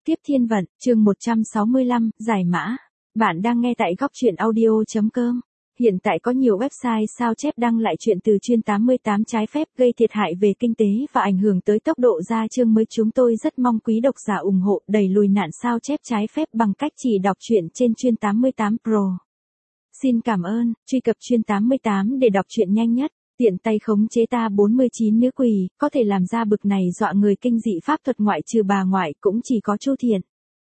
Tiếp thiên vận, chương 165, giải mã. Bạn đang nghe tại góc truyện audio.com. Hiện tại có nhiều website sao chép đăng lại chuyện từ chuyên 88 trái phép gây thiệt hại về kinh tế và ảnh hưởng tới tốc độ ra chương mới. Chúng tôi rất mong quý độc giả ủng hộ đẩy lùi nạn sao chép trái phép bằng cách chỉ đọc truyện trên chuyên 88 Pro. Xin cảm ơn, truy cập chuyên 88 để đọc truyện nhanh nhất. Tiện tay khống chế ta 49 nữ quỷ, có thể làm ra bực này dọa người kinh dị pháp thuật ngoại trừ bà ngoại cũng chỉ có Chu Thiện.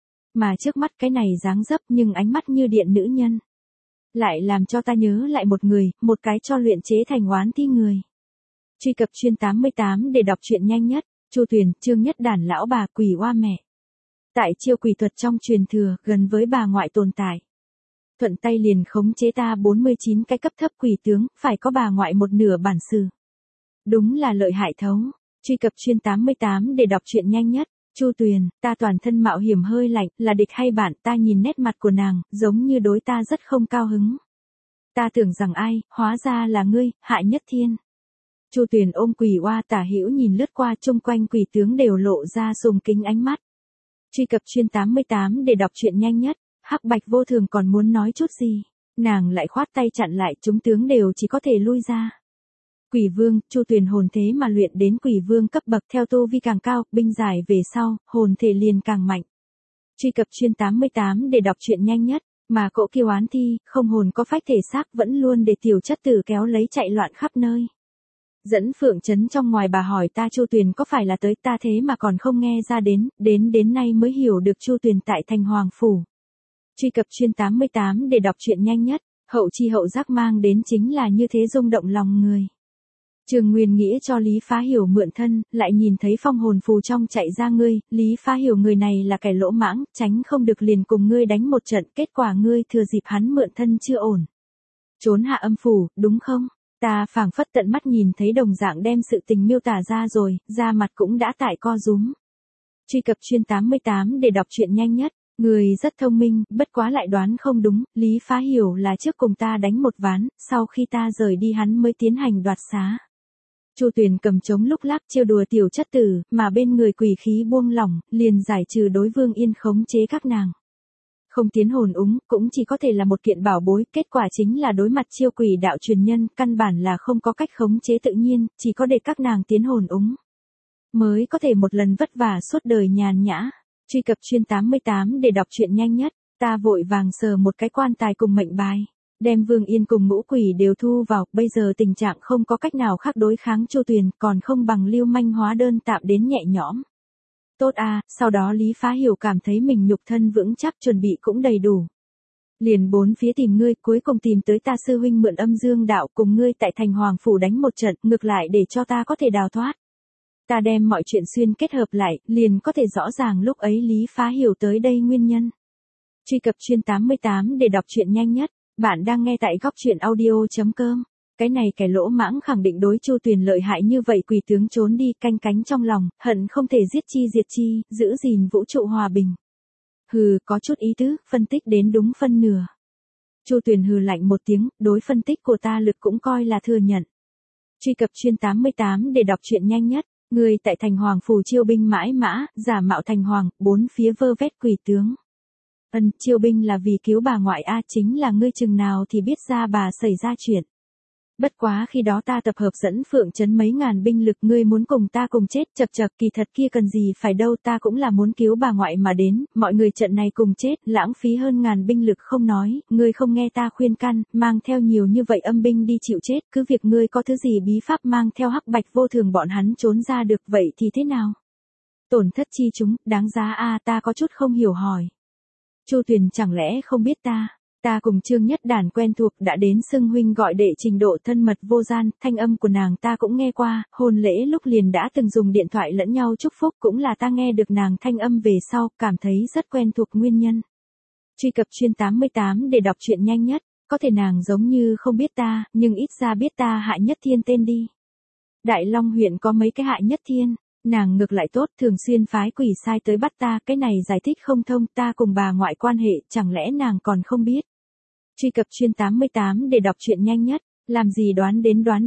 Mà trước mắt cái này dáng dấp nhưng ánh mắt như điện nữ nhân. Lại làm cho ta nhớ lại một người, một cái cho luyện chế thành oán thi người. Truy cập chuyên 88 để đọc truyện nhanh nhất, Chu Tuyền, Trương Nhất Đản lão bà quỷ oa mẹ. Tại chiêu quỷ thuật trong truyền thừa, gần với bà ngoại tồn tại. Thuận tay liền khống chế ta 49 cái cấp thấp quỷ tướng, phải có bà ngoại một nửa bản sự. Đúng là lợi hại thấu. Truy cập chuyên 88 để đọc truyện nhanh nhất. Chu Tuyền, ta toàn thân mạo hiểm hơi lạnh, là địch hay bạn? Ta nhìn nét mặt của nàng, giống như đối ta rất không cao hứng. Ta tưởng rằng ai, hóa ra là ngươi, Hại Nhất Thiên. Chu Tuyền ôm quỷ oa tả hữu nhìn lướt qua, chung quanh quỷ tướng đều lộ ra sùng kính ánh mắt. Truy cập chuyên 88 để đọc truyện nhanh nhất. Hắc Bạch Vô Thường còn muốn nói chút gì, nàng lại khoát tay chặn lại, chúng tướng đều chỉ có thể lui ra. Quỷ Vương, Chu Tuyền hồn thế mà luyện đến Quỷ Vương cấp bậc, theo tu vi càng cao, binh giải về sau, hồn thể liền càng mạnh. Truy cập chuyên 88 để đọc truyện nhanh nhất, mà cỗ kiêu oán thi, không hồn có phách thể xác vẫn luôn để tiểu chất tử kéo lấy chạy loạn khắp nơi. Dẫn Phượng Trấn trong ngoài bà hỏi ta Chu Tuyền có phải là tới, ta thế mà còn không nghe ra đến nay mới hiểu được Chu Tuyền tại Thành Hoàng Phủ. Truy cập chuyên 88 để đọc truyện nhanh nhất, hậu chi hậu giác mang đến chính là như thế rung động lòng người. Trường Nguyên Nghĩa cho Lý Phá Hiểu mượn thân, lại nhìn thấy phong hồn phù trong chạy ra ngươi, Lý Phá Hiểu người này là kẻ lỗ mãng, tránh không được liền cùng ngươi đánh một trận, kết quả ngươi thừa dịp hắn mượn thân chưa ổn. Trốn hạ âm phủ, đúng không? Ta phảng phất tận mắt nhìn thấy đồng dạng đem sự tình miêu tả ra rồi, da mặt cũng đã tại co rúm. Truy cập chuyên 88 để đọc truyện nhanh nhất. Người rất thông minh, bất quá lại đoán không đúng, Lý Phá Hiểu là trước cùng ta đánh một ván, sau khi ta rời đi hắn mới tiến hành đoạt xá. Chu Tuyền cầm trống lúc lắc trêu đùa tiểu chất tử, mà bên người quỷ khí buông lỏng, liền giải trừ đối Vương Yên khống chế các nàng. Không tiến hồn úng, cũng chỉ có thể là một kiện bảo bối, kết quả chính là đối mặt chiêu quỷ đạo truyền nhân, căn bản là không có cách khống chế tự nhiên, chỉ có để các nàng tiến hồn úng. Mới có thể một lần vất vả suốt đời nhàn nhã. Truy cập chuyên 88 để đọc truyện nhanh nhất, ta vội vàng sờ một cái quan tài cùng mệnh bài, đem Vương Yên cùng ngũ quỷ đều thu vào, bây giờ tình trạng không có cách nào khác đối kháng Chu Tuyền, còn không bằng lưu manh hóa đơn tạm đến nhẹ nhõm. Tốt à, sau đó Lý Phá Hiểu cảm thấy mình nhục thân vững chắc, chuẩn bị cũng đầy đủ. Liền bốn phía tìm ngươi, cuối cùng tìm tới ta sư huynh mượn âm dương đạo, cùng ngươi tại Thành Hoàng Phủ đánh một trận, ngược lại để cho ta có thể đào thoát. Ta đem mọi chuyện xuyên kết hợp lại, liền có thể rõ ràng lúc ấy Lý Phá Hiểu tới đây nguyên nhân. Truy cập chuyên 88 để đọc truyện nhanh nhất, bạn đang nghe tại góc truyện audio.com. Cái này kẻ lỗ mãng khẳng định đối Chu Tuyền lợi hại như vậy, quỷ tướng trốn đi, canh cánh trong lòng, hận không thể giết chi diệt chi, giữ gìn vũ trụ hòa bình. Hừ, có chút ý tứ, phân tích đến đúng phân nửa. Chu Tuyền hừ lạnh một tiếng, đối phân tích của ta lực cũng coi là thừa nhận. Truy cập chuyên 88 để đọc truyện nhanh nhất. Người tại Thành Hoàng Phủ chiêu binh mãi mã, giả mạo thành hoàng, bốn phía vơ vét quỷ tướng. Chiêu binh là vì cứu bà ngoại a, chính là ngươi chừng nào thì biết ra bà xảy ra chuyện. Bất quá khi đó ta tập hợp dẫn Phượng Trấn mấy ngàn binh lực, ngươi muốn cùng ta cùng chết, chật chật, kỳ thật kia cần gì phải đâu, ta cũng là muốn cứu bà ngoại mà đến, mọi người trận này cùng chết, lãng phí hơn ngàn binh lực không nói, ngươi không nghe ta khuyên can, mang theo nhiều như vậy âm binh đi chịu chết, cứ việc ngươi có thứ gì bí pháp mang theo Hắc Bạch Vô Thường bọn hắn trốn ra được, vậy thì thế nào? Tổn thất chi chúng, đáng giá a, ta có chút không hiểu hỏi. Chu Tuyền chẳng lẽ không biết ta cùng Trương Nhất Đản quen thuộc, đã đến xưng huynh gọi đệ trình độ thân mật vô gian, thanh âm của nàng ta cũng nghe qua, hôn lễ lúc liền đã từng dùng điện thoại lẫn nhau chúc phúc, cũng là ta nghe được nàng thanh âm về sau, cảm thấy rất quen thuộc nguyên nhân. Truy cập chuyên 88 để đọc truyện nhanh nhất, có thể nàng giống như không biết ta, nhưng ít ra biết ta Hại Nhất Thiên tên đi. Đại Long huyện có mấy cái Hại Nhất Thiên, nàng ngược lại tốt, thường xuyên phái quỷ sai tới bắt ta, cái này giải thích không thông, ta cùng bà ngoại quan hệ, chẳng lẽ nàng còn không biết. Truy cập chuyên 88 để đọc truyện nhanh nhất, làm gì đoán đến đoán đi.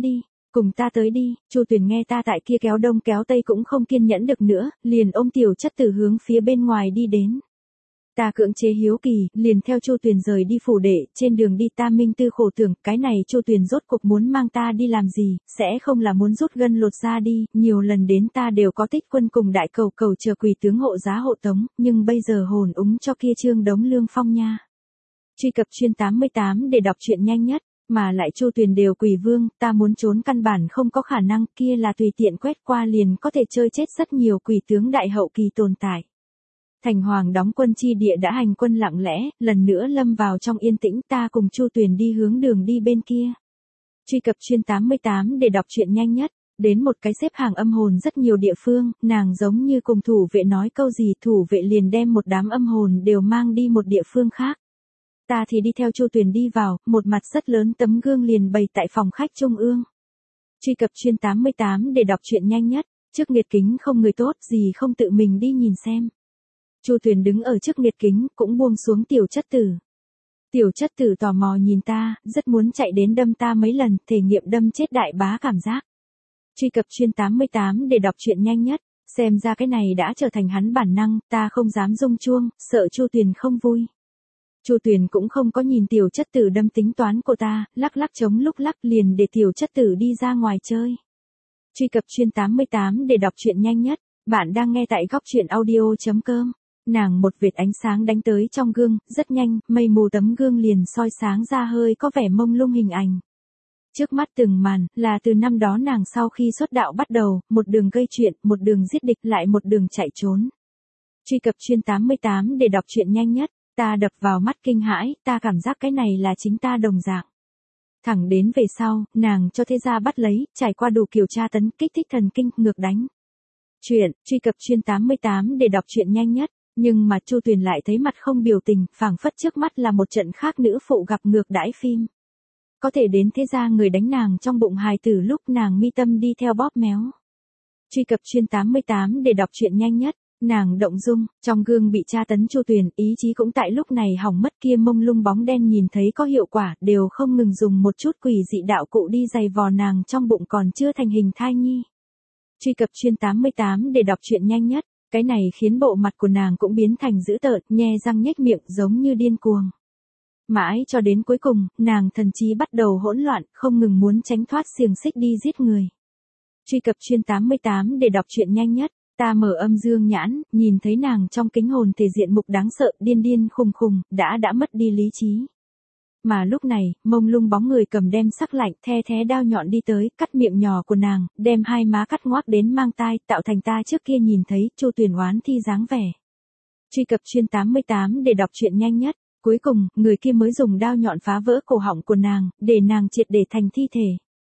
Cùng ta tới đi, Chu Tuyền nghe ta tại kia kéo đông kéo tây cũng không kiên nhẫn được nữa, liền ôm tiểu chất tử hướng phía bên ngoài đi đến. Ta cưỡng chế hiếu kỳ, liền theo Chu Tuyền rời đi phủ đệ, trên đường đi ta minh tư khổ tưởng, cái này Chu Tuyền rốt cuộc muốn mang ta đi làm gì, sẽ không là muốn rút gân lột da đi, nhiều lần đến ta đều có tích quân cùng đại cầu cầu chờ quỳ tướng hộ giá hộ tống, nhưng bây giờ hồn úng cho kia Trương Đống Lương Phong nha. Truy cập chuyên 88 để đọc truyện nhanh nhất, mà lại Chu Tuyền đều quỳ vương, ta muốn trốn căn bản không có khả năng, kia là tùy tiện quét qua liền có thể chơi chết rất nhiều quỳ tướng đại hậu kỳ tồn tại. Thành Hoàng đóng quân chi địa đã hành quân lặng lẽ, lần nữa lâm vào trong yên tĩnh, ta cùng Chu Tuyền đi hướng đường đi bên kia. Truy cập chuyên 88 để đọc truyện nhanh nhất, đến một cái xếp hàng âm hồn rất nhiều địa phương, nàng giống như cùng thủ vệ nói câu gì, thủ vệ liền đem một đám âm hồn đều mang đi một địa phương khác. Ta thì đi theo Chu Tuyền đi vào, một mặt rất lớn tấm gương liền bày tại phòng khách trung ương. Truy cập chuyên 88 để đọc truyện nhanh nhất, trước nghiệt kính không người tốt gì không tự mình đi nhìn xem. Chu Tuyền đứng ở trước nghiệt kính, cũng buông xuống tiểu chất tử. Tiểu chất tử tò mò nhìn ta, rất muốn chạy đến đâm ta mấy lần, thể nghiệm đâm chết đại bá cảm giác. Truy cập chuyên 88 để đọc truyện nhanh nhất, xem ra cái này đã trở thành hắn bản năng, ta không dám rung chuông, sợ Chu Tuyền không vui. Chu Tuyền cũng không có nhìn tiểu chất tử đâm tính toán của ta, lắc lắc chống lúc lắc liền để tiểu chất tử đi ra ngoài chơi. Truy cập chuyên 88 để đọc truyện nhanh nhất, bạn đang nghe tại góc truyện audio.com. Nàng một vệt ánh sáng đánh tới trong gương, rất nhanh, mây mù tấm gương liền soi sáng ra hơi có vẻ mông lung hình ảnh. Trước mắt từng màn, là từ năm đó nàng sau khi xuất đạo bắt đầu, một đường gây chuyện, một đường giết địch lại một đường chạy trốn. Truy cập chuyên 88 để đọc truyện nhanh nhất, ta đập vào mắt kinh hãi, ta cảm giác cái này là chính ta đồng dạng. Thẳng đến về sau, nàng cho thế gia bắt lấy, trải qua đủ kiểu tra tấn, kích thích thần kinh, ngược đánh. Chuyện, truy cập chuyên 88 để đọc truyện nhanh nhất. Nhưng mà Chu Tuyền lại thấy mặt không biểu tình, phảng phất trước mắt là một trận khác nữ phụ gặp ngược đãi phim. Có thể đến thế ra người đánh nàng trong bụng hài tử lúc nàng mi tâm đi theo bóp méo. Truy cập chuyên 88 để đọc truyện nhanh nhất, nàng động dung, trong gương bị tra tấn Chu Tuyền, ý chí cũng tại lúc này hỏng mất, kia mông lung bóng đen nhìn thấy có hiệu quả, đều không ngừng dùng một chút quỷ dị đạo cụ đi giày vò nàng trong bụng còn chưa thành hình thai nhi. Truy cập chuyên 88 để đọc truyện nhanh nhất. Cái này khiến bộ mặt của nàng cũng biến thành dữ tợn, nhe răng nhếch miệng giống như điên cuồng. Mãi cho đến cuối cùng, nàng thần trí bắt đầu hỗn loạn, không ngừng muốn tránh thoát xiềng xích đi giết người. Truy cập chuyên 88 để đọc truyện nhanh nhất, ta mở âm dương nhãn, nhìn thấy nàng trong kính hồn thể diện mục đáng sợ, điên điên khùng khùng, đã mất đi lý trí. Mà lúc này, mông lung bóng người cầm đem sắc lạnh, the thé đao nhọn đi tới, cắt miệng nhỏ của nàng, đem hai má cắt ngoác đến mang tai, tạo thành ta trước kia nhìn thấy, Chu Tuyền oán thi dáng vẻ. Truy cập chuyên 88 để đọc truyện nhanh nhất, cuối cùng, người kia mới dùng đao nhọn phá vỡ cổ họng của nàng, để nàng triệt để thành thi thể.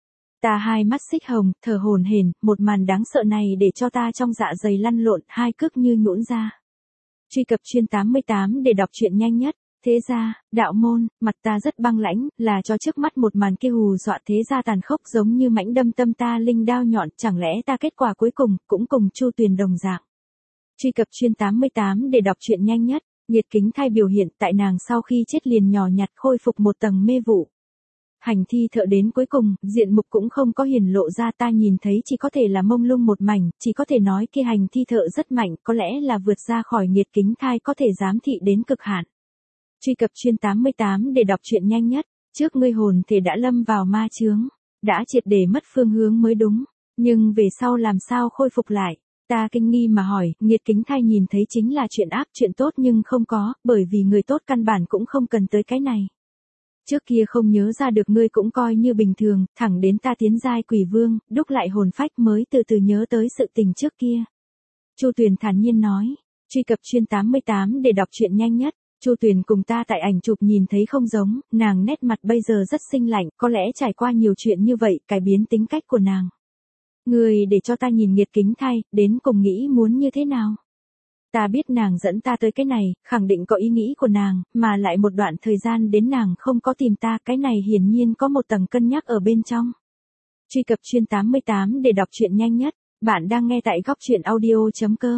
Ta hai mắt xích hồng, thở hổn hển, một màn đáng sợ này để cho ta trong dạ dày lăn lộn, hai cước như nhũn ra. Truy cập chuyên 88 để đọc truyện nhanh nhất. Thế ra, đạo môn, mặt ta rất băng lãnh, là cho trước mắt một màn kia hù dọa thế ra tàn khốc giống như mãnh đâm tâm ta linh đao nhọn, chẳng lẽ ta kết quả cuối cùng, cũng cùng Chu Tuyền đồng dạng. Truy cập chuyên 88 để đọc truyện nhanh nhất, nhiệt kính thai biểu hiện tại nàng sau khi chết liền nhỏ nhặt khôi phục một tầng mê vụ. Hành thi thợ đến cuối cùng, diện mục cũng không có hiển lộ ra, ta nhìn thấy chỉ có thể là mông lung một mảnh, chỉ có thể nói kia hành thi thợ rất mạnh, có lẽ là vượt ra khỏi nhiệt kính thai có thể giám thị đến cực hạn. Truy cập chuyên 88 để đọc truyện nhanh nhất, trước ngươi hồn thể đã lâm vào ma chướng, đã triệt để mất phương hướng mới đúng, nhưng về sau làm sao khôi phục lại, ta kinh nghi mà hỏi, nghiệt kính thai nhìn thấy chính là chuyện ác chuyện tốt nhưng không có, bởi vì người tốt căn bản cũng không cần tới cái này. Trước kia không nhớ ra được ngươi cũng coi như bình thường, thẳng đến ta tiến giai quỷ vương, đúc lại hồn phách mới từ từ nhớ tới sự tình trước kia. Chu Tuyền thản nhiên nói, truy cập chuyên 88 để đọc truyện nhanh nhất. Chu Tuyền cùng ta tại ảnh chụp nhìn thấy không giống, nàng nét mặt bây giờ rất xinh lạnh, có lẽ trải qua nhiều chuyện như vậy, cải biến tính cách của nàng. Người để cho ta nhìn nghiệt kính thai, đến cùng nghĩ muốn như thế nào? Ta biết nàng dẫn ta tới cái này, khẳng định có ý nghĩ của nàng, mà lại một đoạn thời gian đến nàng không có tìm ta, cái này hiển nhiên có một tầng cân nhắc ở bên trong. Truy cập chuyên 88 để đọc truyện nhanh nhất, bạn đang nghe tại góc truyện audio.com.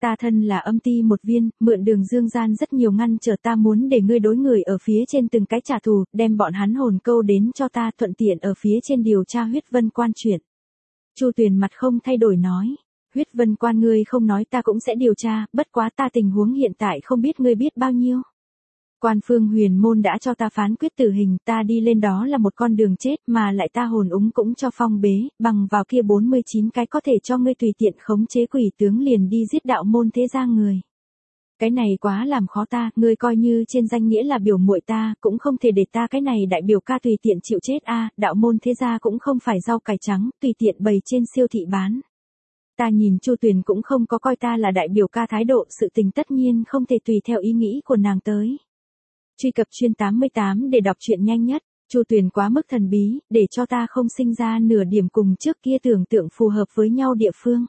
Ta thân là âm ti một viên, mượn đường dương gian rất nhiều ngăn trở ta muốn để ngươi đối người ở phía trên từng cái trả thù, đem bọn hắn hồn câu đến cho ta thuận tiện ở phía trên điều tra huyết vân quan chuyện. Chu Tuyền mặt không thay đổi nói. Huyết vân quan ngươi không nói ta cũng sẽ điều tra, bất quá ta tình huống hiện tại không biết ngươi biết bao nhiêu. Quan Phương Huyền Môn đã cho ta phán quyết tử hình, ta đi lên đó là một con đường chết mà lại ta hồn úng cũng cho phong bế, bằng vào kia 49 cái có thể cho ngươi tùy tiện khống chế quỷ tướng liền đi giết đạo môn thế gia người. Cái này quá làm khó ta, ngươi coi như trên danh nghĩa là biểu muội ta, cũng không thể để ta cái này đại biểu ca tùy tiện chịu chết a, đạo môn thế gia cũng không phải rau cải trắng, tùy tiện bày trên siêu thị bán. Ta nhìn Chu Tuyền cũng không có coi ta là đại biểu ca thái độ, sự tình tất nhiên không thể tùy theo ý nghĩ của nàng tới. Truy cập chuyên 88 để đọc truyện nhanh nhất. Chu Tuyền quá mức thần bí, để cho ta không sinh ra nửa điểm cùng trước kia tưởng tượng phù hợp với nhau địa phương.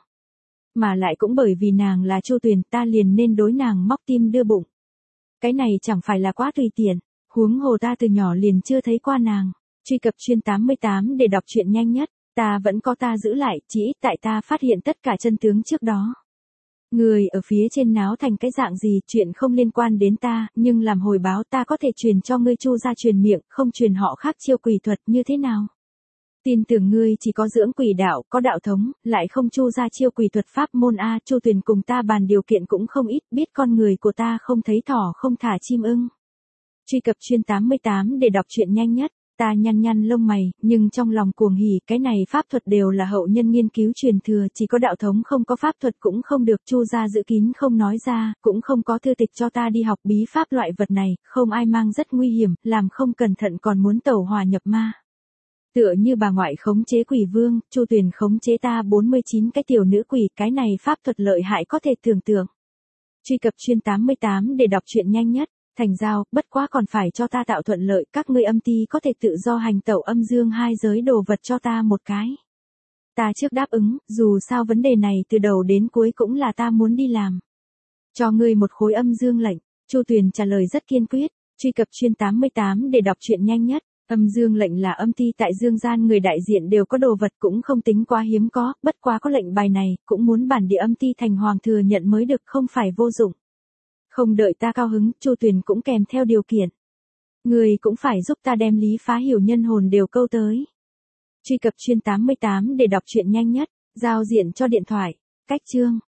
Mà lại cũng bởi vì nàng là Chu Tuyền, ta liền nên đối nàng móc tim đưa bụng. Cái này chẳng phải là quá tùy tiện, huống hồ ta từ nhỏ liền chưa thấy qua nàng. Truy cập chuyên 88 để đọc truyện nhanh nhất. Ta vẫn có ta giữ lại, chỉ ít tại ta phát hiện tất cả chân tướng trước đó. Người ở phía trên náo thành cái dạng gì, chuyện không liên quan đến ta, nhưng làm hồi báo ta có thể truyền cho ngươi Chu ra truyền miệng, không truyền họ khác chiêu quỷ thuật như thế nào. Tin tưởng ngươi chỉ có dưỡng quỷ đạo, có đạo thống, lại không Chu ra chiêu quỷ thuật pháp môn a. Chu Tuyền cùng ta bàn điều kiện cũng không ít, biết con người của ta không thấy thỏ không thả chim ưng. Truy cập chuyên 88 để đọc truyện nhanh nhất. Ta nhăn nhăn lông mày, nhưng trong lòng cuồng hỉ, cái này pháp thuật đều là hậu nhân nghiên cứu truyền thừa, chỉ có đạo thống không có pháp thuật cũng không được. Chu gia giữ kín không nói ra, cũng không có thư tịch cho ta đi học bí pháp loại vật này, không ai mang rất nguy hiểm, làm không cẩn thận còn muốn tẩu hỏa nhập ma. Tựa như bà ngoại khống chế quỷ vương, Chu Tuyền khống chế ta 49 cái tiểu nữ quỷ, cái này pháp thuật lợi hại có thể tưởng tượng. Truy cập chuyên 88 để đọc truyện nhanh nhất. Thành giao, bất quá còn phải cho ta tạo thuận lợi, các ngươi âm ti có thể tự do hành tẩu âm dương hai giới đồ vật cho ta một cái. Ta trước đáp ứng, dù sao vấn đề này từ đầu đến cuối cũng là ta muốn đi làm. Cho ngươi một khối âm dương lệnh. Chu Tuyền trả lời rất kiên quyết. Truy cập chuyên 88 để đọc truyện nhanh nhất. Âm dương lệnh là âm ti tại dương gian người đại diện đều có đồ vật cũng không tính quá hiếm có, bất quá có lệnh bài này, cũng muốn bản địa âm ti thành hoàng thừa nhận mới được, không phải vô dụng. Không đợi ta cao hứng, Chu Tuyền cũng kèm theo điều kiện. Người cũng phải giúp ta đem Lý Phá Hiểu nhân hồn đều câu tới. Truy cập chuyên 88 để đọc truyện nhanh nhất. Giao diện cho điện thoại. Cách chương.